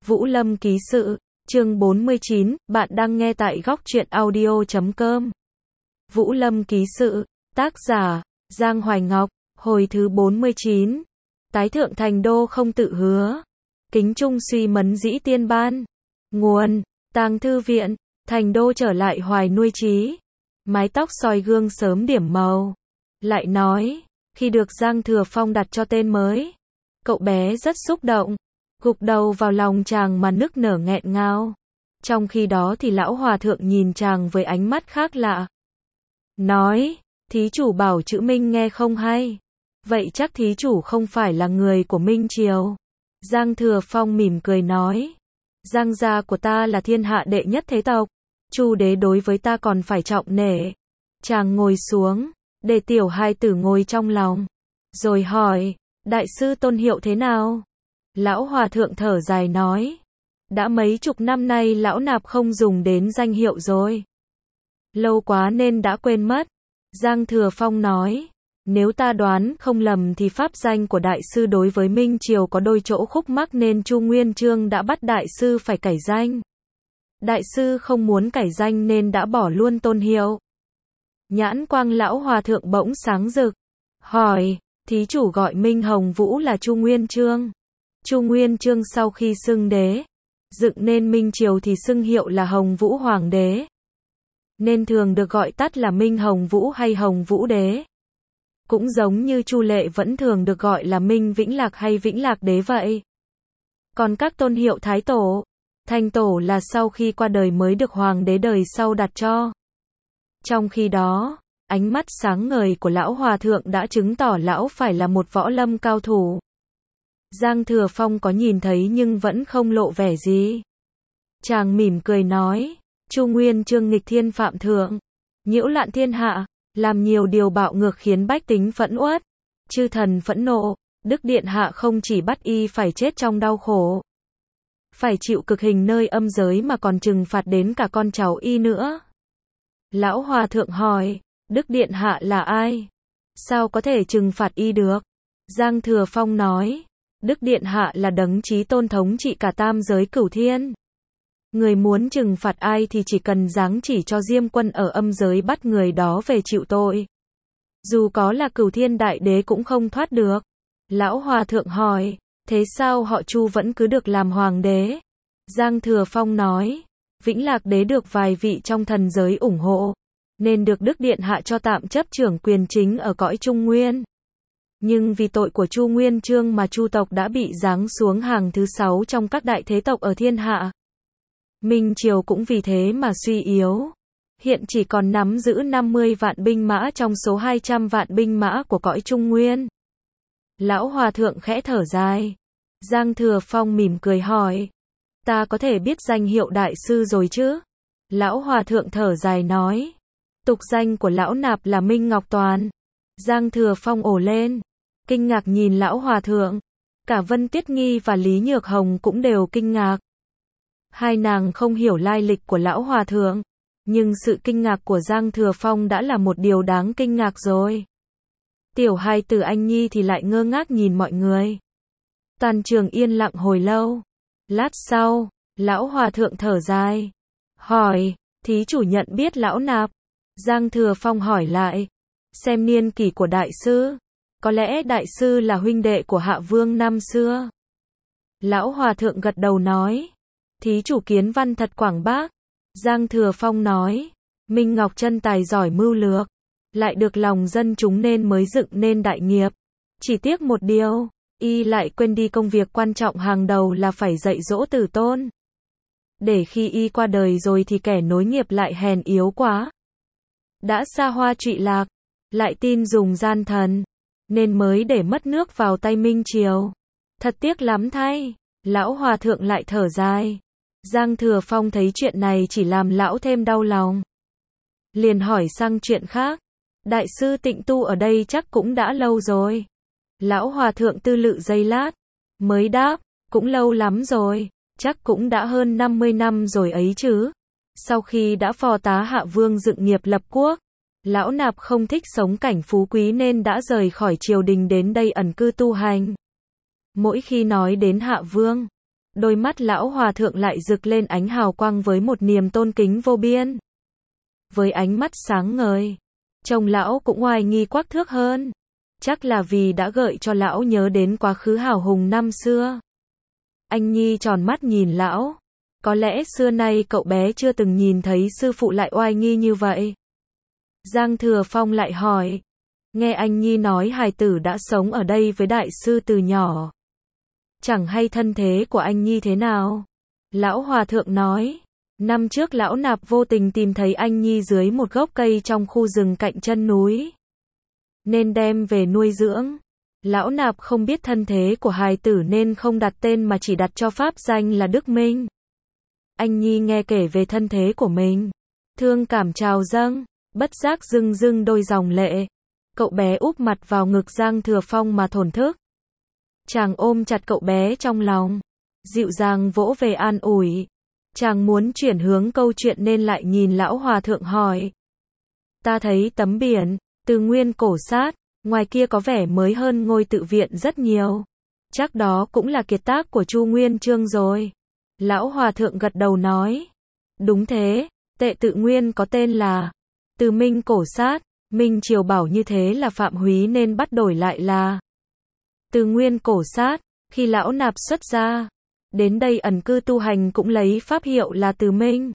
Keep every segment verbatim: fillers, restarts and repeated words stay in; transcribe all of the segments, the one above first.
Vũ Lâm ký sự, chương bốn mươi chín, bạn đang nghe tại góc truyện audio chấm com. Vũ Lâm ký sự, tác giả, Giang Hoài Ngọc, hồi thứ bốn mươi chín. Tái thượng thành đô không tự hứa. Kính trung suy mấn dĩ tiên ban. Nguồn, Tàng Thư Viện, thành đô trở lại hoài nuôi trí. Mái tóc soi gương sớm điểm màu. Lại nói, khi được Giang Thừa Phong đặt cho tên mới, cậu bé rất xúc động, gục đầu vào lòng chàng mà nức nở nghẹn ngào. Trong khi đó thì lão hòa thượng nhìn chàng với ánh mắt khác lạ. Nói, thí chủ bảo chữ Minh nghe không hay. Vậy chắc thí chủ không phải là người của Minh Triều. Giang Thừa Phong mỉm cười nói. Giang gia của ta là thiên hạ đệ nhất thế tộc. Chu đế đối với ta còn phải trọng nể. Chàng ngồi xuống, để tiểu hai tử ngồi trong lòng. Rồi hỏi, đại sư tôn hiệu thế nào? Lão hòa thượng thở dài nói. Đã mấy chục năm nay lão nạp không dùng đến danh hiệu rồi. Lâu quá nên đã quên mất. Giang Thừa Phong nói. Nếu ta đoán không lầm thì pháp danh của đại sư đối với Minh Triều có đôi chỗ khúc mắc nên Chu Nguyên Chương đã bắt đại sư phải cải danh. Đại sư không muốn cải danh nên đã bỏ luôn tôn hiệu. Nhãn quang lão hòa thượng bỗng sáng rực. Hỏi, thí chủ gọi Minh Hồng Vũ là Chu Nguyên Chương. Chu Nguyên Chương sau khi xưng đế, dựng nên Minh Triều thì xưng hiệu là Hồng Vũ Hoàng đế. Nên thường được gọi tắt là Minh Hồng Vũ hay Hồng Vũ đế. Cũng giống như Chu Lệ vẫn thường được gọi là Minh Vĩnh Lạc hay Vĩnh Lạc đế vậy. Còn các tôn hiệu Thái Tổ, Thành Tổ là sau khi qua đời mới được Hoàng đế đời sau đặt cho. Trong khi đó, ánh mắt sáng ngời của lão hòa thượng đã chứng tỏ lão phải là một võ lâm cao thủ. Giang Thừa Phong có nhìn thấy nhưng vẫn không lộ vẻ gì. Chàng mỉm cười nói, Chu Nguyên Chương nghịch thiên phạm thượng, nhiễu loạn thiên hạ, làm nhiều điều bạo ngược khiến bách tính phẫn uất, chư thần phẫn nộ, Đức Điện Hạ không chỉ bắt y phải chết trong đau khổ, phải chịu cực hình nơi âm giới mà còn trừng phạt đến cả con cháu y nữa. Lão hòa thượng hỏi, Đức Điện Hạ là ai? Sao có thể trừng phạt y được? Giang Thừa Phong nói, Đức Điện Hạ là đấng chí tôn thống trị cả tam giới cửu thiên. Người muốn trừng phạt ai thì chỉ cần giáng chỉ cho Diêm Quân ở âm giới bắt người đó về chịu tội. Dù có là cửu thiên đại đế cũng không thoát được. Lão hòa thượng hỏi, thế sao họ Chu vẫn cứ được làm hoàng đế? Giang Thừa Phong nói, Vĩnh Lạc đế được vài vị trong thần giới ủng hộ, nên được Đức Điện Hạ cho tạm chấp trưởng quyền chính ở cõi Trung Nguyên. Nhưng vì tội của Chu Nguyên Chương mà Chu tộc đã bị giáng xuống hàng thứ sáu trong các đại thế tộc ở thiên hạ. Minh Triều cũng vì thế mà suy yếu. Hiện chỉ còn nắm giữ năm mươi vạn binh mã trong số hai trăm vạn binh mã của cõi Trung Nguyên. Lão hòa thượng khẽ thở dài. Giang Thừa Phong mỉm cười hỏi, ta có thể biết danh hiệu đại sư rồi chứ? Lão hòa thượng thở dài nói, tục danh của lão nạp là Minh Ngọc Toàn. Giang Thừa Phong ồ lên, kinh ngạc nhìn lão hòa thượng. Cả Vân Tiết Nghi và Lý Nhược Hồng cũng đều kinh ngạc. Hai nàng không hiểu lai lịch của lão hòa thượng, nhưng sự kinh ngạc của Giang Thừa Phong đã là một điều đáng kinh ngạc rồi. Tiểu hai tử Anh Nhi thì lại ngơ ngác nhìn mọi người. Toàn trường yên lặng hồi lâu. Lát sau, lão hòa thượng thở dài, hỏi, thí chủ nhận biết lão nạp? Giang Thừa Phong hỏi lại, xem niên kỷ của đại sư, có lẽ đại sư là huynh đệ của Hạ Vương năm xưa. Lão hòa thượng gật đầu nói, thí chủ kiến văn thật quảng bác. Giang Thừa Phong nói, Minh Ngọc chân tài giỏi mưu lược, lại được lòng dân chúng nên mới dựng nên đại nghiệp. Chỉ tiếc một điều, y lại quên đi công việc quan trọng hàng đầu là phải dạy dỗ tử tôn. Để khi y qua đời rồi thì kẻ nối nghiệp lại hèn yếu quá. Đã xa hoa trụy lạc, lại tin dùng gian thần, nên mới để mất nước vào tay Minh Triều. Thật tiếc lắm thay. Lão hòa thượng lại thở dài. Giang Thừa Phong thấy chuyện này chỉ làm lão thêm đau lòng. Liền hỏi sang chuyện khác. Đại sư tịnh tu ở đây chắc cũng đã lâu rồi. Lão hòa thượng tư lự giây lát, mới đáp, cũng lâu lắm rồi, chắc cũng đã hơn năm mươi năm rồi ấy chứ. Sau khi đã phò tá Hạ Vương dựng nghiệp lập quốc, lão nạp không thích sống cảnh phú quý nên đã rời khỏi triều đình đến đây ẩn cư tu hành. Mỗi khi nói đến Hạ Vương, Đôi mắt lão hòa thượng lại rực lên ánh hào quang với một niềm tôn kính vô biên. Với ánh mắt sáng ngời, trông lão cũng oai nghi quắc thước hơn. Chắc là vì đã gợi cho lão nhớ đến quá khứ hào hùng năm xưa. Anh Nhi tròn mắt nhìn lão. Có lẽ xưa nay cậu bé chưa từng nhìn thấy sư phụ lại oai nghi như vậy. Giang Thừa Phong lại hỏi. Nghe anh Nhi nói hài tử đã sống ở đây với đại sư từ nhỏ. Chẳng hay thân thế của anh Nhi thế nào? Lão hòa thượng nói. Năm trước lão nạp vô tình tìm thấy anh Nhi dưới một gốc cây trong khu rừng cạnh chân núi. Nên đem về nuôi dưỡng. Lão nạp không biết thân thế của hài tử nên không đặt tên mà chỉ đặt cho pháp danh là Đức Minh. Anh Nhi nghe kể về thân thế của mình. Thương cảm trào dâng, bất giác rưng rưng đôi dòng lệ. Cậu bé úp mặt vào ngực Giang Thừa Phong mà thổn thức. Chàng ôm chặt cậu bé trong lòng. Dịu dàng vỗ về an ủi. Chàng muốn chuyển hướng câu chuyện nên lại nhìn lão hòa thượng hỏi. Ta thấy tấm biển, Từ Nguyên cổ sát, ngoài kia có vẻ mới hơn ngôi tự viện rất nhiều. Chắc đó cũng là kiệt tác của Chu Nguyên Chương rồi. Lão hòa thượng gật đầu nói. Đúng thế, tệ tự nguyên có tên là Từ Minh cổ sát. Minh Triều bảo như thế là phạm húy nên bắt đổi lại là Từ Nguyên cổ sát. Khi lão nạp xuất gia, đến đây ẩn cư tu hành cũng lấy pháp hiệu là Từ Minh.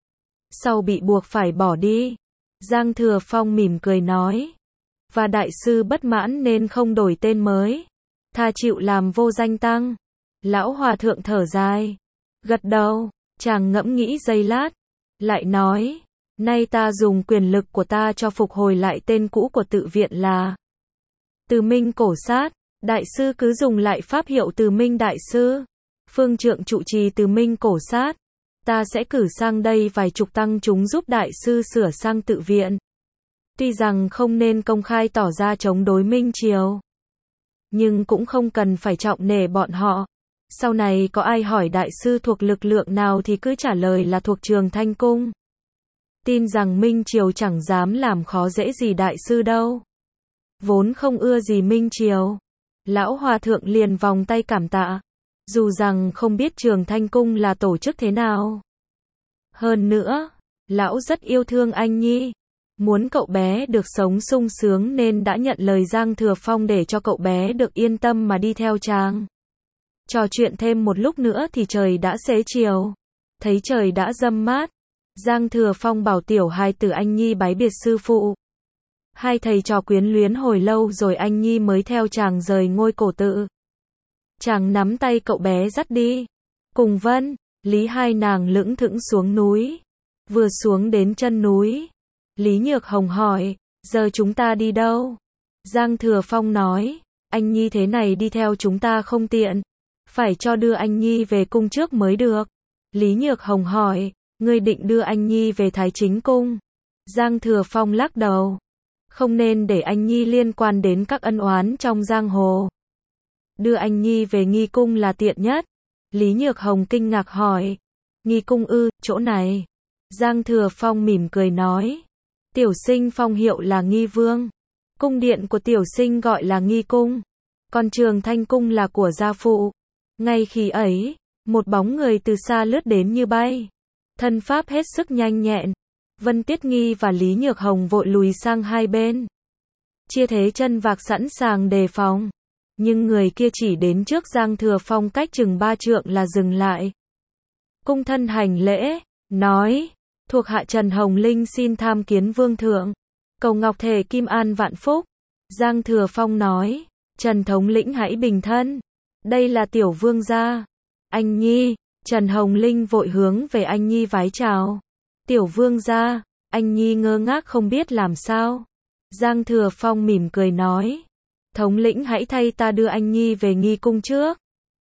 Sau bị buộc phải bỏ đi, Giang Thừa Phong mỉm cười nói. Và đại sư bất mãn nên không đổi tên mới. Tha chịu làm vô danh tăng. Lão hòa thượng thở dài. Gật đầu, chàng ngẫm nghĩ giây lát. Lại nói. Nay ta dùng quyền lực của ta cho phục hồi lại tên cũ của tự viện là Từ Minh cổ sát. Đại sư cứ dùng lại pháp hiệu Từ Minh đại sư. Phương trượng trụ trì Từ Minh cổ sát. Ta sẽ cử sang đây vài chục tăng chúng giúp đại sư sửa sang tự viện. Tuy rằng không nên công khai tỏ ra chống đối Minh Triều, nhưng cũng không cần phải trọng nể bọn họ. Sau này có ai hỏi đại sư thuộc lực lượng nào thì cứ trả lời là thuộc Trường Thanh Cung. Tin rằng Minh Triều chẳng dám làm khó dễ gì đại sư đâu. Vốn không ưa gì Minh Triều. Lão hòa thượng liền vòng tay cảm tạ. Dù rằng không biết Trường Thanh Cung là tổ chức thế nào. Hơn nữa, lão rất yêu thương anh Nhi. Muốn cậu bé được sống sung sướng nên đã nhận lời Giang Thừa Phong để cho cậu bé được yên tâm mà đi theo chàng. Trò chuyện thêm một lúc nữa thì trời đã xế chiều. Thấy trời đã râm mát, Giang Thừa Phong bảo tiểu hài tử anh Nhi bái biệt sư phụ. Hai thầy trò quyến luyến hồi lâu rồi anh Nhi mới theo chàng rời ngôi cổ tự. Chàng nắm tay cậu bé dắt đi. Cùng Vân, Lý hai nàng lững thững xuống núi. Vừa xuống đến chân núi, Lý Nhược Hồng hỏi, giờ chúng ta đi đâu? Giang Thừa Phong nói, anh Nhi thế này đi theo chúng ta không tiện. Phải cho đưa anh Nhi về cung trước mới được. Lý Nhược Hồng hỏi, ngươi định đưa anh Nhi về Thái Chính Cung? Giang Thừa Phong lắc đầu. Không nên để anh Nhi liên quan đến các ân oán trong giang hồ. Đưa anh Nhi về Nghi Cung là tiện nhất. Lý Nhược Hồng kinh ngạc hỏi. Nghi Cung ư, chỗ này? Giang Thừa Phong mỉm cười nói. Tiểu sinh phong hiệu là Nghi Vương. Cung điện của tiểu sinh gọi là Nghi Cung. Còn Trường Thanh Cung là của gia phụ. Ngay khi ấy, một bóng người từ xa lướt đến như bay. Thân pháp hết sức nhanh nhẹn. Vân Tiết Nghi và Lý Nhược Hồng vội lùi sang hai bên. Chia thế chân vạc sẵn sàng đề phòng. Nhưng người kia chỉ đến trước Giang Thừa Phong cách chừng ba trượng là dừng lại. Cung thân hành lễ, nói, thuộc hạ Trần Hồng Linh xin tham kiến vương thượng. Cầu ngọc thể kim an vạn phúc. Giang Thừa Phong nói, Trần thống lĩnh hãy bình thân. Đây là tiểu vương gia. Anh Nhi, Trần Hồng Linh vội hướng về anh Nhi vái chào. Tiểu vương gia, anh Nhi ngơ ngác không biết làm sao. Giang Thừa Phong mỉm cười nói, thống lĩnh hãy thay ta đưa anh Nhi về Nghi Cung trước.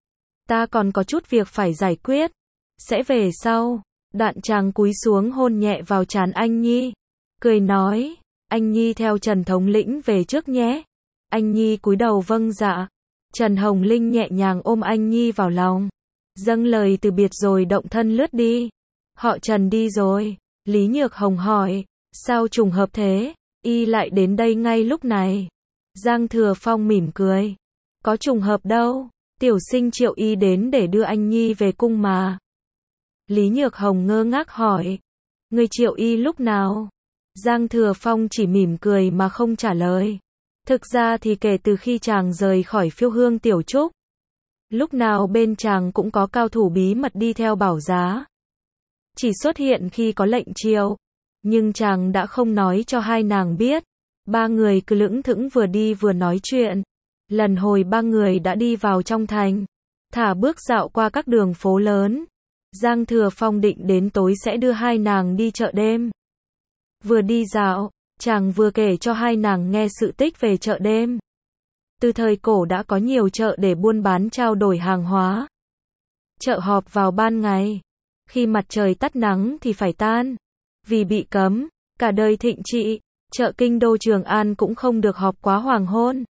Ta còn có chút việc phải giải quyết. Sẽ về sau. Đoạn chàng cúi xuống hôn nhẹ vào trán anh Nhi. Cười nói, anh Nhi theo Trần thống lĩnh về trước nhé. Anh Nhi cúi đầu vâng dạ. Trần Hồng Linh nhẹ nhàng ôm anh Nhi vào lòng. Dâng lời từ biệt rồi động thân lướt đi. Họ Trần đi rồi. Lý Nhược Hồng hỏi, sao trùng hợp thế? Y lại đến đây ngay lúc này. Giang Thừa Phong mỉm cười. Có trùng hợp đâu. Tiểu sinh Triệu Y đến để đưa anh Nhi về cung mà. Lý Nhược Hồng ngơ ngác hỏi. Người Triệu Y lúc nào? Giang Thừa Phong chỉ mỉm cười mà không trả lời. Thực ra thì kể từ khi chàng rời khỏi Phiêu Hương Tiểu Trúc, lúc nào bên chàng cũng có cao thủ bí mật đi theo bảo giá. Chỉ xuất hiện khi có lệnh triệu. Nhưng chàng đã không nói cho hai nàng biết. Ba người cứ lững thững vừa đi vừa nói chuyện. Lần hồi ba người đã đi vào trong thành. Thả bước dạo qua các đường phố lớn. Giang Thừa Phong định đến tối sẽ đưa hai nàng đi chợ đêm. Vừa đi dạo, chàng vừa kể cho hai nàng nghe sự tích về chợ đêm. Từ thời cổ đã có nhiều chợ để buôn bán trao đổi hàng hóa. Chợ họp vào ban ngày. Khi mặt trời tắt nắng thì phải tan. Vì bị cấm, cả đời thịnh trị, chợ kinh đô Trường An cũng không được họp quá hoàng hôn.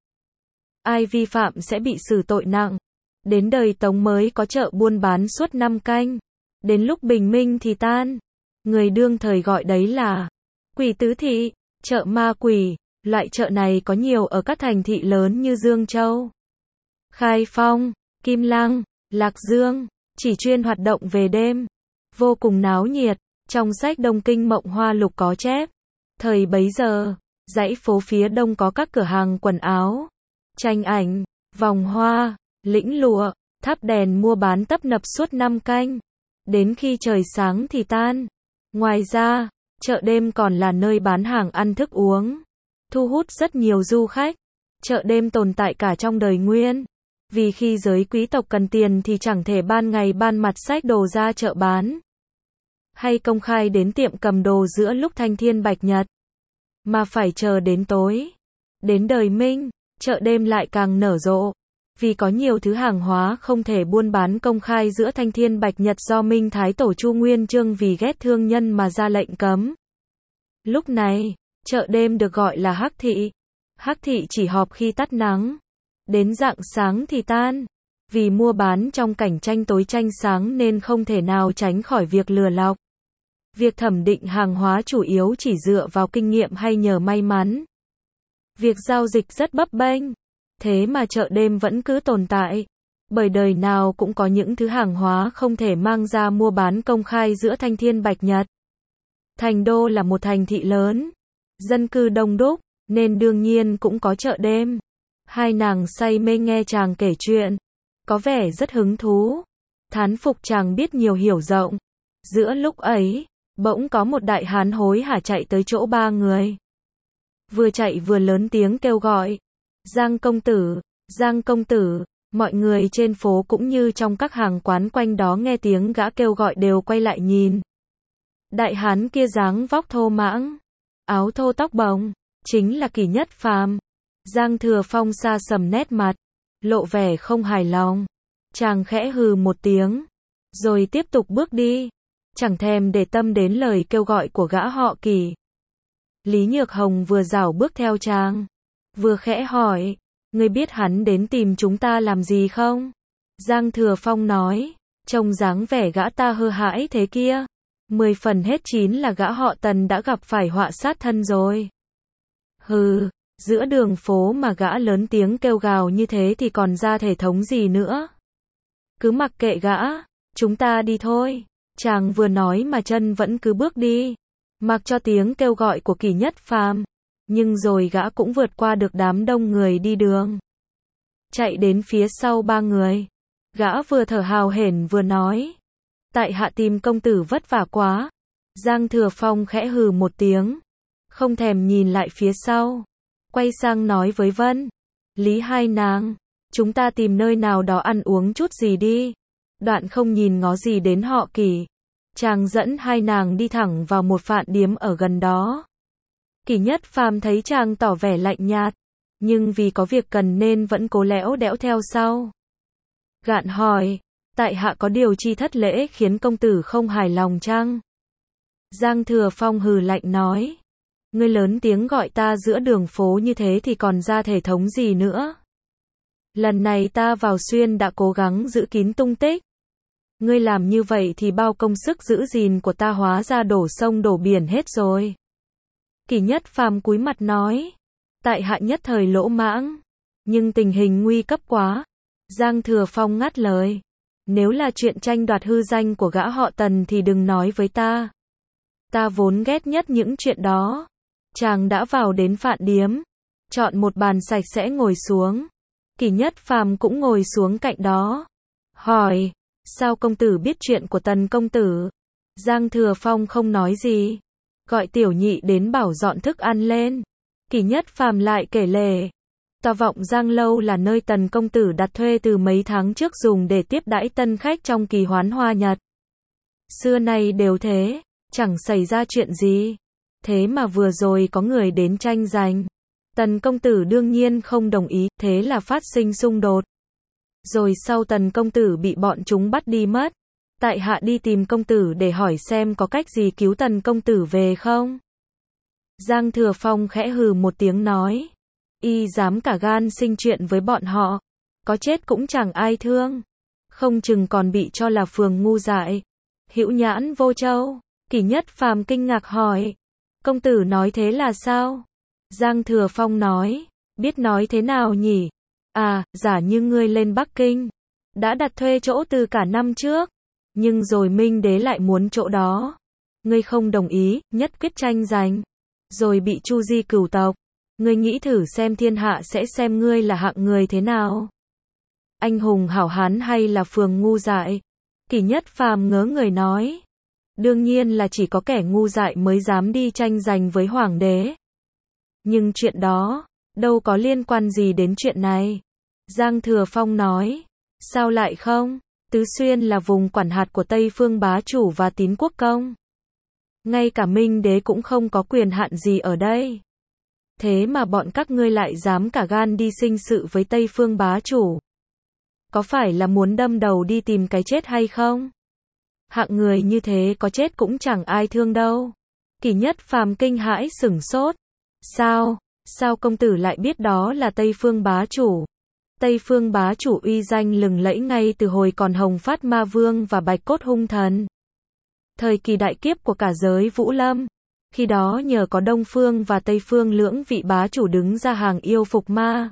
Ai vi phạm sẽ bị xử tội nặng. Đến đời Tống mới có chợ buôn bán suốt năm canh. Đến lúc bình minh thì tan. Người đương thời gọi đấy là quỷ tứ thị, chợ ma quỷ. Loại chợ này có nhiều ở các thành thị lớn như Dương Châu, Khai Phong, Kim Lăng, Lạc Dương, chỉ chuyên hoạt động về đêm. Vô cùng náo nhiệt. Trong sách Đông Kinh Mộng Hoa Lục có chép. Thời bấy giờ, dãy phố phía đông có các cửa hàng quần áo, tranh ảnh, vòng hoa, lĩnh lụa, thắp đèn mua bán tấp nập suốt năm canh. Đến khi trời sáng thì tan. Ngoài ra, chợ đêm còn là nơi bán hàng ăn thức uống, thu hút rất nhiều du khách. Chợ đêm tồn tại cả trong đời Nguyên. Vì khi giới quý tộc cần tiền thì chẳng thể ban ngày ban mặt xách đồ ra chợ bán, hay công khai đến tiệm cầm đồ giữa lúc thanh thiên bạch nhật, mà phải chờ đến tối. Đến đời Minh, chợ đêm lại càng nở rộ. Vì có nhiều thứ hàng hóa không thể buôn bán công khai giữa thanh thiên bạch nhật do Minh Thái Tổ Chu Nguyên Chương vì ghét thương nhân mà ra lệnh cấm. Lúc này, chợ đêm được gọi là Hắc Thị. Hắc Thị chỉ họp khi tắt nắng. Đến rạng sáng thì tan. Vì mua bán trong cảnh tranh tối tranh sáng nên không thể nào tránh khỏi việc lừa lọc. Việc thẩm định hàng hóa chủ yếu chỉ dựa vào kinh nghiệm hay nhờ may mắn. Việc giao dịch rất bấp bênh. Thế mà chợ đêm vẫn cứ tồn tại. Bởi đời nào cũng có những thứ hàng hóa không thể mang ra mua bán công khai giữa thanh thiên bạch nhật. Thành đô là một thành thị lớn, dân cư đông đúc, nên đương nhiên cũng có chợ đêm. Hai nàng say mê nghe chàng kể chuyện, có vẻ rất hứng thú, thán phục chàng biết nhiều hiểu rộng. Giữa lúc ấy, bỗng có một đại hán hối hả chạy tới chỗ ba người. Vừa chạy vừa lớn tiếng kêu gọi. Giang công tử, Giang công tử. Mọi người trên phố cũng như trong các hàng quán quanh đó nghe tiếng gã kêu gọi đều quay lại nhìn. Đại hán kia dáng vóc thô mãng, áo thô tóc bồng, chính là Kỷ Nhất Phàm. Giang Thừa Phong sa sầm nét mặt, lộ vẻ không hài lòng. Chàng khẽ hừ một tiếng, rồi tiếp tục bước đi, chẳng thèm để tâm đến lời kêu gọi của gã họ Kỷ. Lý Nhược Hồng vừa dảo bước theo chàng, vừa khẽ hỏi, ngươi biết hắn đến tìm chúng ta làm gì không? Giang Thừa Phong nói, trông dáng vẻ gã ta hơ hãi thế kia, mười phần hết chín là gã họ Tần đã gặp phải họa sát thân rồi. Hừ, giữa đường phố mà gã lớn tiếng kêu gào như thế thì còn ra thể thống gì nữa. Cứ mặc kệ gã, chúng ta đi thôi. Chàng vừa nói mà chân vẫn cứ bước đi, mặc cho tiếng kêu gọi của Kỷ Nhất Phàm. Nhưng rồi gã cũng vượt qua được đám đông người đi đường, chạy đến phía sau ba người. Gã vừa thở hào hển vừa nói, tại hạ tìm công tử vất vả quá. Giang Thừa Phong khẽ hừ một tiếng, không thèm nhìn lại phía sau, quay sang nói với Vân, Lý hai nàng, chúng ta tìm nơi nào đó ăn uống chút gì đi. Đoạn không nhìn ngó gì đến họ Kỷ, chàng dẫn hai nàng đi thẳng vào một phạn điếm ở gần đó. Kỷ Nhất Phàm thấy chàng tỏ vẻ lạnh nhạt, nhưng vì có việc cần nên vẫn cố lẽo đẽo theo sau. Gạn hỏi, tại hạ có điều chi thất lễ khiến công tử không hài lòng chăng? Giang Thừa Phong hừ lạnh nói, ngươi lớn tiếng gọi ta giữa đường phố như thế thì còn ra thể thống gì nữa? Lần này ta vào xuyên đã cố gắng giữ kín tung tích. Ngươi làm như vậy thì bao công sức giữ gìn của ta hóa ra đổ sông đổ biển hết rồi. Kỷ Nhất Phàm cúi mặt nói, tại hạ nhất thời lỗ mãng, nhưng tình hình nguy cấp quá. Giang Thừa Phong ngắt lời. Nếu là chuyện tranh đoạt hư danh của gã họ Tần thì đừng nói với ta. Ta vốn ghét nhất những chuyện đó. Chàng đã vào đến Phạn Điếm, chọn một bàn sạch sẽ ngồi xuống. Kỷ Nhất Phàm cũng ngồi xuống cạnh đó. Hỏi, sao công tử biết chuyện của Tần công tử? Giang Thừa Phong không nói gì. Gọi Tiểu Nhị đến bảo dọn thức ăn lên. Kỷ Nhất Phàm lại kể lể. Tòa vọng Giang Lâu là nơi Tần công tử đặt thuê từ mấy tháng trước dùng để tiếp đãi tân khách trong kỳ hoán hoa nhật. Xưa nay đều thế, chẳng xảy ra chuyện gì. Thế mà vừa rồi có người đến tranh giành. Tần công tử đương nhiên không đồng ý, thế là phát sinh xung đột. Rồi sau Tần công tử bị bọn chúng bắt đi mất. Tại hạ đi tìm công tử để hỏi xem có cách gì cứu Tần công tử về không? Giang Thừa Phong khẽ hừ một tiếng nói. Y dám cả gan sinh chuyện với bọn họ. Có chết cũng chẳng ai thương. Không chừng còn bị cho là phường ngu dại. Hữu nhãn vô châu. Kỷ Nhất Phàm kinh ngạc hỏi. Công tử nói thế là sao? Giang Thừa Phong nói. Biết nói thế nào nhỉ? À, giả như ngươi lên Bắc Kinh. Đã đặt thuê chỗ từ cả năm trước. Nhưng rồi Minh Đế lại muốn chỗ đó. Ngươi không đồng ý, nhất quyết tranh giành. Rồi bị chu di cửu tộc. Ngươi nghĩ thử xem thiên hạ sẽ xem ngươi là hạng người thế nào? Anh hùng hảo hán hay là phường ngu dại? Kỷ Nhất Phàm ngớ người nói. Đương nhiên là chỉ có kẻ ngu dại mới dám đi tranh giành với hoàng đế. Nhưng chuyện đó, đâu có liên quan gì đến chuyện này. Giang Thừa Phong nói. Sao lại không? Tứ Xuyên là vùng quản hạt của Tây Phương bá chủ và Tín Quốc công. Ngay cả Minh Đế cũng không có quyền hạn gì ở đây. Thế mà bọn các ngươi lại dám cả gan đi sinh sự với Tây Phương bá chủ. Có phải là muốn đâm đầu đi tìm cái chết hay không? Hạng người như thế có chết cũng chẳng ai thương đâu. Kỷ Nhất Phàm kinh hãi sửng sốt. Sao? Sao công tử lại biết đó là Tây Phương bá chủ? Tây Phương bá chủ uy danh lừng lẫy ngay từ hồi còn Hồng Phát Ma Vương và Bạch Cốt Hung Thần. Thời kỳ đại kiếp của cả giới Vũ Lâm. Khi đó nhờ có Đông Phương và Tây Phương lưỡng vị bá chủ đứng ra hàng yêu phục ma.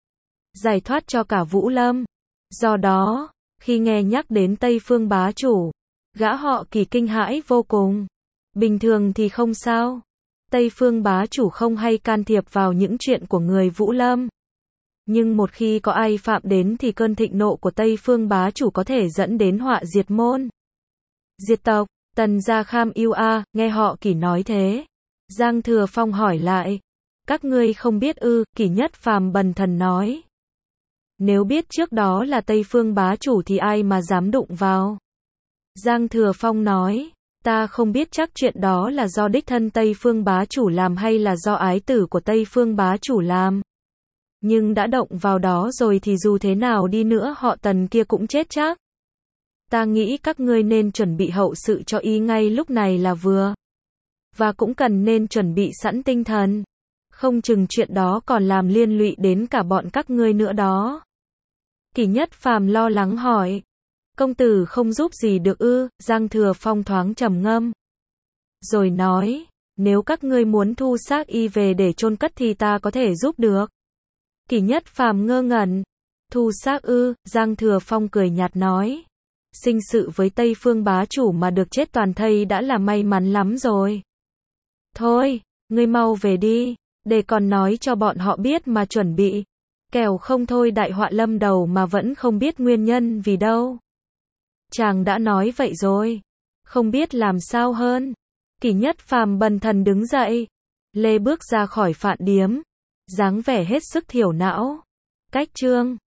Giải thoát cho cả Vũ Lâm. Do đó, khi nghe nhắc đến Tây Phương bá chủ, gã họ Kỳ kinh hãi vô cùng. Bình thường thì không sao. Tây Phương bá chủ không hay can thiệp vào những chuyện của người Vũ Lâm. Nhưng một khi có ai phạm đến thì cơn thịnh nộ của Tây Phương bá chủ có thể dẫn đến họa diệt môn. Diệt tộc. Tần Gia Kham yêu a, nghe họ Kỷ nói thế. Giang Thừa Phong hỏi lại. Các ngươi không biết ư? Kỷ Nhất Phàm bần thần nói. Nếu biết trước đó là Tây Phương bá chủ thì ai mà dám đụng vào? Giang Thừa Phong nói. Ta không biết chắc chuyện đó là do đích thân Tây Phương bá chủ làm hay là do ái tử của Tây Phương bá chủ làm. Nhưng đã động vào đó rồi thì dù thế nào đi nữa họ Tần kia cũng chết chắc. Ta nghĩ các ngươi nên chuẩn bị hậu sự cho y ngay lúc này là vừa. Và cũng cần nên chuẩn bị sẵn tinh thần. Không chừng chuyện đó còn làm liên lụy đến cả bọn các ngươi nữa đó. Kỷ Nhất Phàm lo lắng hỏi. Công tử không giúp gì được ư? Giang Thừa Phong thoáng trầm ngâm. Rồi nói, nếu các ngươi muốn thu xác y về để chôn cất thì ta có thể giúp được. Kỷ Nhất Phàm ngơ ngẩn. Thu xác ư? Giang Thừa Phong cười nhạt nói. Sinh sự với Tây Phương bá chủ mà được chết toàn thây đã là may mắn lắm rồi. Thôi, ngươi mau về đi, để còn nói cho bọn họ biết mà chuẩn bị. Kẻo không thôi đại họa lâm đầu mà vẫn không biết nguyên nhân vì đâu. Chàng đã nói vậy rồi, không biết làm sao hơn. Kỷ Nhất Phàm bần thần đứng dậy, lê bước ra khỏi Phạn Điếm, dáng vẻ hết sức thiểu não. Cách chương